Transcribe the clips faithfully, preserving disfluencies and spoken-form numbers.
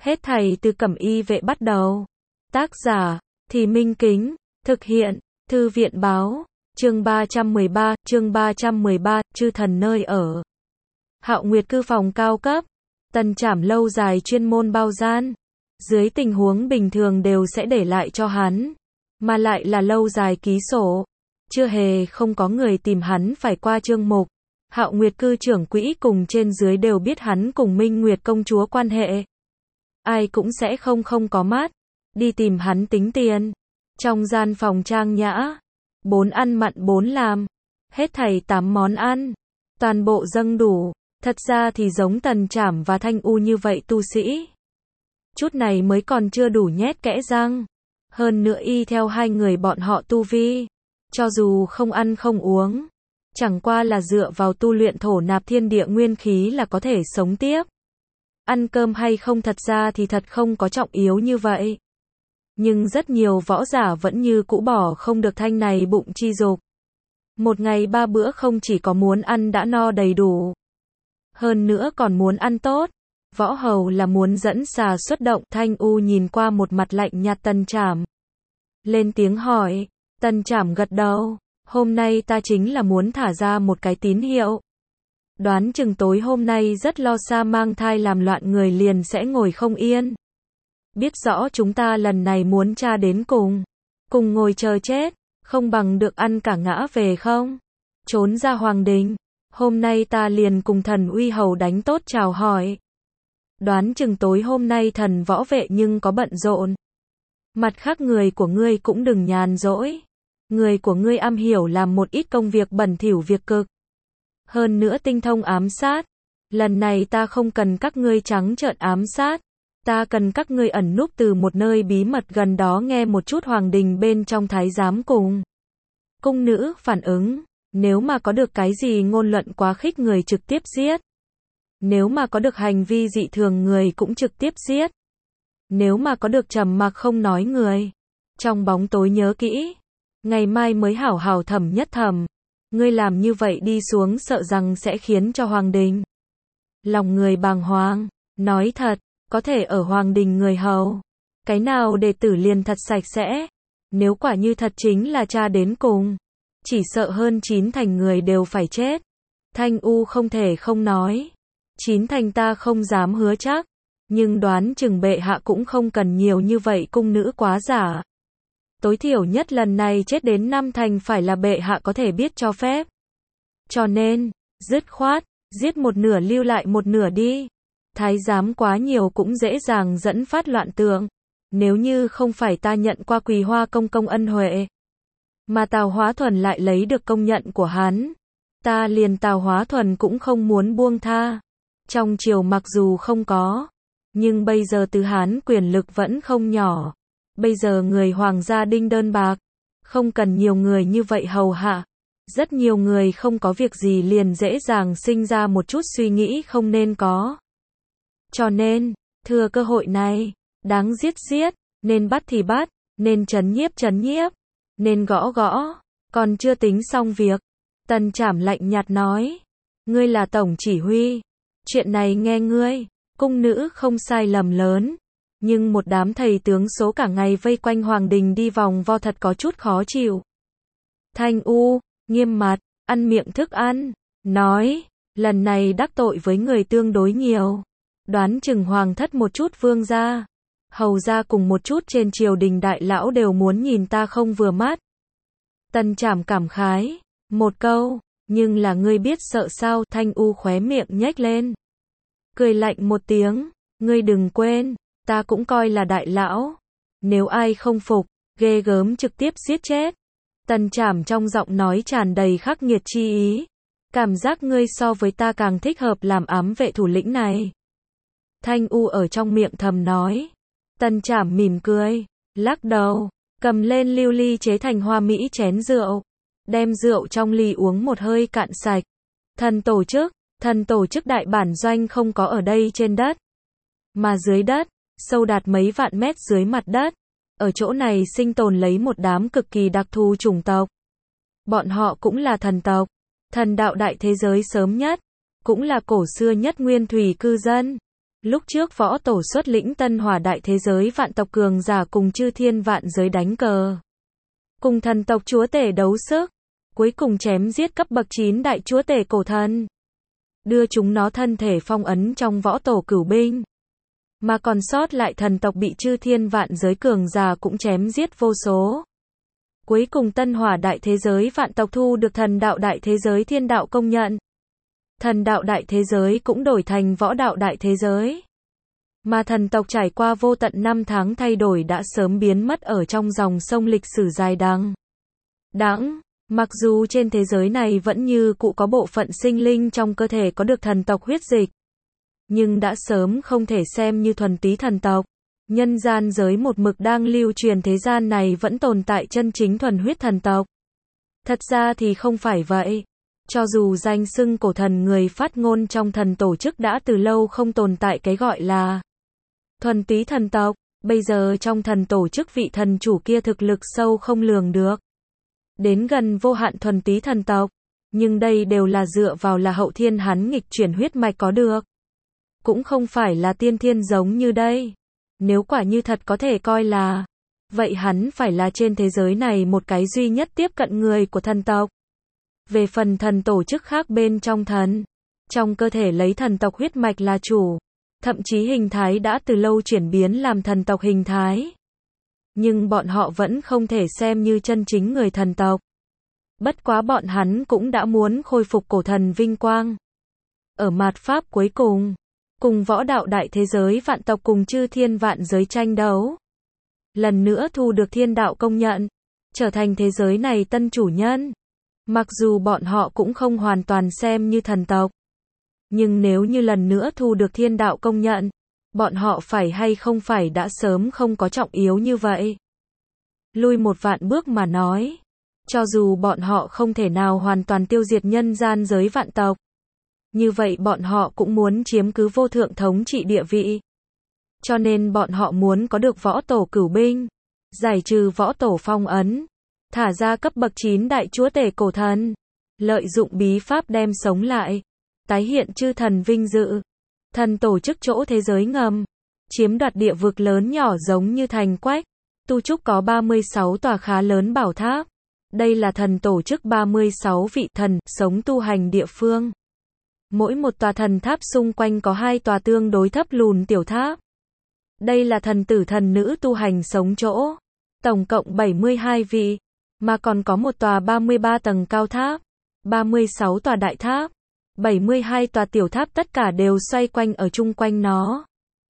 Hết thảy từ Cẩm Y Vệ bắt đầu. Tác giả, Thì Minh Kính, thực hiện, Thư viện báo, chương ba trăm mười ba, chương ba trăm mười ba, chư thần nơi ở. Hạo Nguyệt cư phòng cao cấp, Tần Trảm lâu dài chuyên môn bao gian. Dưới tình huống bình thường đều sẽ để lại cho hắn, mà lại là lâu dài ký sổ. Chưa hề không có người tìm hắn phải qua chương mục. Hạo Nguyệt cư trưởng quỹ cùng trên dưới đều biết hắn cùng Minh Nguyệt công chúa quan hệ. Ai cũng sẽ không không có mắt đi tìm hắn tính tiền. Trong gian phòng trang nhã, bốn ăn mặn bốn làm, hết thảy tám món ăn, toàn bộ dâng đủ. Thật ra thì giống Tần Trảm và Thanh U như vậy tu sĩ, chút này mới còn chưa đủ nhét kẽ răng. Hơn nữa y theo hai người bọn họ tu vi, cho dù không ăn không uống, chẳng qua là dựa vào tu luyện thổ nạp thiên địa nguyên khí là có thể sống tiếp. Ăn cơm hay không thật ra thì thật không có trọng yếu như vậy. Nhưng rất nhiều võ giả vẫn như cũ bỏ không được thanh này bụng chi dục. Một ngày ba bữa không chỉ có muốn ăn đã no đầy đủ, hơn nữa còn muốn ăn tốt. Võ hầu là muốn dẫn xà xuất động. Thanh U nhìn qua một mặt lạnh nhạt Tần Trảm, lên tiếng hỏi. Tần Trảm gật đầu. Hôm nay ta chính là muốn thả ra một cái tín hiệu. Đoán chừng tối hôm nay rất lo xa mang thai làm loạn người liền sẽ ngồi không yên. Biết rõ chúng ta lần này muốn tra đến cùng, cùng ngồi chờ chết, không bằng được ăn cả ngã về không? Trốn ra hoàng đình. Hôm nay ta liền cùng thần uy hầu đánh tốt chào hỏi. Đoán chừng tối hôm nay thần võ vệ nhưng có bận rộn. Mặt khác người của ngươi cũng đừng nhàn rỗi. Người của ngươi am hiểu làm một ít công việc bẩn thỉu việc cực. Hơn nữa tinh thông ám sát. Lần này ta không cần các ngươi trắng trợn ám sát. Ta cần các ngươi ẩn núp từ một nơi bí mật gần đó nghe một chút hoàng đình bên trong thái giám cùng cung nữ phản ứng. Nếu mà có được cái gì ngôn luận quá khích người trực tiếp giết. Nếu mà có được hành vi dị thường người cũng trực tiếp giết. Nếu mà có được trầm mặc không nói người, trong bóng tối nhớ kỹ. Ngày mai mới hảo hảo thẩm nhất thẩm. Ngươi làm như vậy đi xuống sợ rằng sẽ khiến cho hoàng đình lòng người bàng hoàng. Nói thật, có thể ở hoàng đình người hầu, cái nào đệ tử liền thật sạch sẽ. Nếu quả như thật chính là tra đến cùng, chỉ sợ hơn chín thành người đều phải chết. Thanh U không thể không nói. Chín thành ta không dám hứa chắc, nhưng đoán chừng bệ hạ cũng không cần nhiều như vậy cung nữ quá giả. Tối thiểu nhất lần này chết đến năm thành phải là bệ hạ có thể biết cho phép. Cho nên, dứt khoát, giết một nửa lưu lại một nửa đi. Thái giám quá nhiều cũng dễ dàng dẫn phát loạn tượng. Nếu như không phải ta nhận qua Quỳ Hoa công công ân huệ, mà Tào Hóa Thuần lại lấy được công nhận của hắn, ta liền Tào Hóa Thuần cũng không muốn buông tha. Trong triều mặc dù không có, nhưng bây giờ từ Hán quyền lực vẫn không nhỏ. Bây giờ người hoàng gia đinh đơn bạc, không cần nhiều người như vậy hầu hạ. Rất nhiều người không có việc gì liền dễ dàng sinh ra một chút suy nghĩ không nên có. Cho nên, thừa cơ hội này, đáng giết giết, nên bắt thì bắt, nên trấn nhiếp trấn nhiếp, nên gõ gõ, còn chưa tính xong việc. Tần Trảm lạnh nhạt nói, ngươi là tổng chỉ huy, chuyện này nghe ngươi. Cung nữ không sai lầm lớn, nhưng một đám thầy tướng số cả ngày vây quanh hoàng đình đi vòng vo thật có chút khó chịu. Thanh U, nghiêm mặt, ăn miệng thức ăn, nói, lần này đắc tội với người tương đối nhiều. Đoán chừng hoàng thất một chút vương gia, hầu gia cùng một chút trên triều đình đại lão đều muốn nhìn ta không vừa mắt. Tần Trảm cảm khái, một câu, nhưng là ngươi biết sợ sao? Thanh U khóe miệng nhếch lên, cười lạnh một tiếng, ngươi đừng quên, ta cũng coi là đại lão. Nếu ai không phục, ghê gớm trực tiếp giết chết. Tần Trảm trong giọng nói tràn đầy khắc nghiệt chi ý. Cảm giác ngươi so với ta càng thích hợp làm ám vệ thủ lĩnh này. Thanh U ở trong miệng thầm nói. Tần Trảm mỉm cười, lắc đầu, cầm lên lưu ly chế thành hoa mỹ chén rượu, đem rượu trong ly uống một hơi cạn sạch. Thần tổ chức, thần tổ chức đại bản doanh không có ở đây trên đất, mà dưới đất, sâu đạt mấy vạn mét dưới mặt đất. Ở chỗ này sinh tồn lấy một đám cực kỳ đặc thù chủng tộc. Bọn họ cũng là thần tộc, thần đạo đại thế giới sớm nhất, cũng là cổ xưa nhất nguyên thủy cư dân. Lúc trước võ tổ xuất lĩnh tân hỏa đại thế giới vạn tộc cường giả cùng chư thiên vạn giới đánh cờ. Cùng thần tộc chúa tể đấu sức. Cuối cùng chém giết cấp bậc chín đại chúa tể cổ thần. Đưa chúng nó thân thể phong ấn trong võ tổ cửu binh. Mà còn sót lại thần tộc bị chư thiên vạn giới cường giả cũng chém giết vô số. Cuối cùng tân hỏa đại thế giới vạn tộc thu được thần đạo đại thế giới thiên đạo công nhận. Thần đạo đại thế giới cũng đổi thành võ đạo đại thế giới. Mà thần tộc trải qua vô tận năm tháng thay đổi đã sớm biến mất ở trong dòng sông lịch sử dài đằng đẵng. Mặc dù trên thế giới này vẫn như cũ có bộ phận sinh linh trong cơ thể có được thần tộc huyết dịch, nhưng đã sớm không thể xem như thuần túy thần tộc. Nhân gian giới một mực đang lưu truyền thế gian này vẫn tồn tại chân chính thuần huyết thần tộc. Thật ra thì không phải vậy. Cho dù danh xưng cổ thần người phát ngôn trong thần tổ chức đã từ lâu không tồn tại cái gọi là thuần túy thần tộc, bây giờ trong thần tổ chức vị thần chủ kia thực lực sâu không lường được. Đến gần vô hạn thuần túy thần tộc, nhưng đây đều là dựa vào là hậu thiên hắn nghịch chuyển huyết mạch có được. Cũng không phải là tiên thiên giống như đây. Nếu quả như thật có thể coi là, vậy hắn phải là trên thế giới này một cái duy nhất tiếp cận người của thần tộc. Về phần thần tổ chức khác bên trong thần, trong cơ thể lấy thần tộc huyết mạch là chủ, thậm chí hình thái đã từ lâu chuyển biến làm thần tộc hình thái. Nhưng bọn họ vẫn không thể xem như chân chính người thần tộc. Bất quá bọn hắn cũng đã muốn khôi phục cổ thần vinh quang. Ở mạt pháp cuối cùng, cùng võ đạo đại thế giới vạn tộc cùng chư thiên vạn giới tranh đấu. Lần nữa thu được thiên đạo công nhận, trở thành thế giới này tân chủ nhân. Mặc dù bọn họ cũng không hoàn toàn xem như thần tộc. Nhưng nếu như lần nữa thu được thiên đạo công nhận, bọn họ phải hay không phải đã sớm không có trọng yếu như vậy. Lui một vạn bước mà nói, cho dù bọn họ không thể nào hoàn toàn tiêu diệt nhân gian giới vạn tộc, như vậy bọn họ cũng muốn chiếm cứ vô thượng thống trị địa vị. Cho nên bọn họ muốn có được võ tổ cửu binh, giải trừ võ tổ phong ấn, thả ra cấp bậc chín đại chúa tể cổ thần, lợi dụng bí pháp đem sống lại, tái hiện chư thần vinh dự. Thần tổ chức chỗ thế giới ngầm, chiếm đoạt địa vực lớn nhỏ giống như thành Quách, Tu Trúc có ba mươi sáu tòa khá lớn bảo tháp. Đây là thần tổ chức ba mươi sáu vị thần sống tu hành địa phương. Mỗi một tòa thần tháp xung quanh có hai tòa tương đối thấp lùn tiểu tháp. Đây là thần tử thần nữ tu hành sống chỗ. Tổng cộng bảy mươi hai vị, mà còn có một tòa ba mươi ba tầng cao tháp, ba mươi sáu tòa đại tháp, bảy mươi hai tòa tiểu tháp tất cả đều xoay quanh ở chung quanh nó.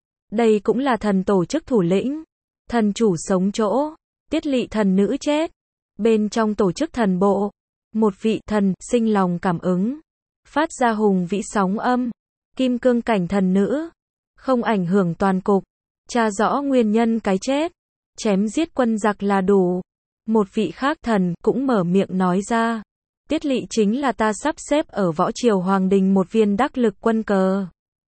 Đây cũng là thần tổ chức thủ lĩnh, thần chủ sống chỗ, Tiết Lỵ thần nữ chết. Bên trong tổ chức thần bộ, một vị thần sinh lòng cảm ứng, phát ra hùng vĩ sóng âm, kim cương cảnh thần nữ, không ảnh hưởng toàn cục, tra rõ nguyên nhân cái chết, chém giết quân giặc là đủ. Một vị khác thần cũng mở miệng nói ra, Tiết Lỵ chính là ta sắp xếp ở võ triều hoàng đình một viên đắc lực quân cờ.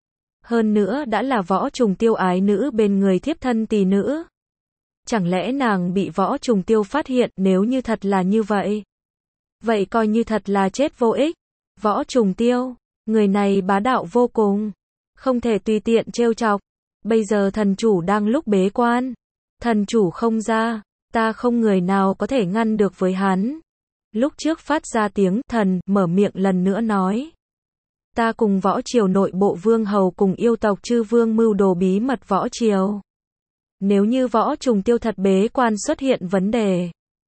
Hơn nữa đã là võ trùng tiêu ái nữ bên người thiếp thân tỳ nữ. Chẳng lẽ nàng bị võ trùng tiêu phát hiện? Nếu như thật là như vậy, vậy coi như thật là chết vô ích. Võ trùng tiêu, người này bá đạo vô cùng, không thể tùy tiện trêu chọc. Bây giờ thần chủ đang lúc bế quan, thần chủ không ra, ta không người nào có thể ngăn được với hắn. Lúc trước phát ra tiếng thần, mở miệng lần nữa nói, ta cùng võ triều nội bộ vương hầu cùng yêu tộc chư vương mưu đồ bí mật võ triều. Nếu như võ trùng tiêu thật bế quan xuất hiện vấn đề,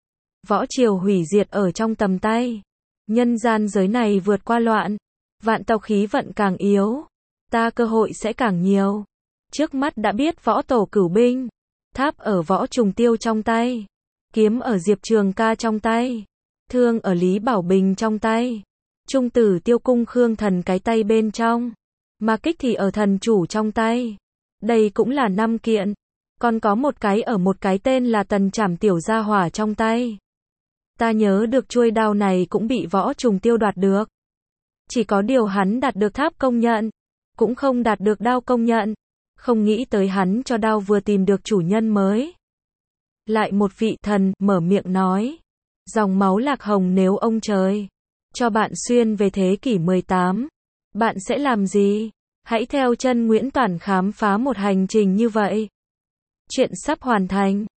võ triều hủy diệt ở trong tầm tay, nhân gian giới này vượt qua loạn, vạn tộc khí vận càng yếu, ta cơ hội sẽ càng nhiều. Trước mắt đã biết võ tổ cửu binh, tháp ở võ trùng tiêu trong tay, kiếm ở Diệp Trường Ca trong tay, thương ở Lý Bảo Bình trong tay, trung tử tiêu cung Khương thần cái tay bên trong, mà kích thì ở thần chủ trong tay. Đây cũng là năm kiện, còn có một cái ở một cái tên là tần trảm tiểu gia hỏa trong tay. Ta nhớ được chuôi đao này cũng bị võ trùng tiêu đoạt được. Chỉ có điều hắn đạt được tháp công nhận, cũng không đạt được đao công nhận. Không nghĩ tới hắn cho đao vừa tìm được chủ nhân mới. Lại một vị thần mở miệng nói, dòng máu lạc hồng nếu ông trời cho bạn xuyên về thế kỷ mười tám, bạn sẽ làm gì? Hãy theo chân Nguyễn Toản khám phá một hành trình như vậy. Chuyện sắp hoàn thành.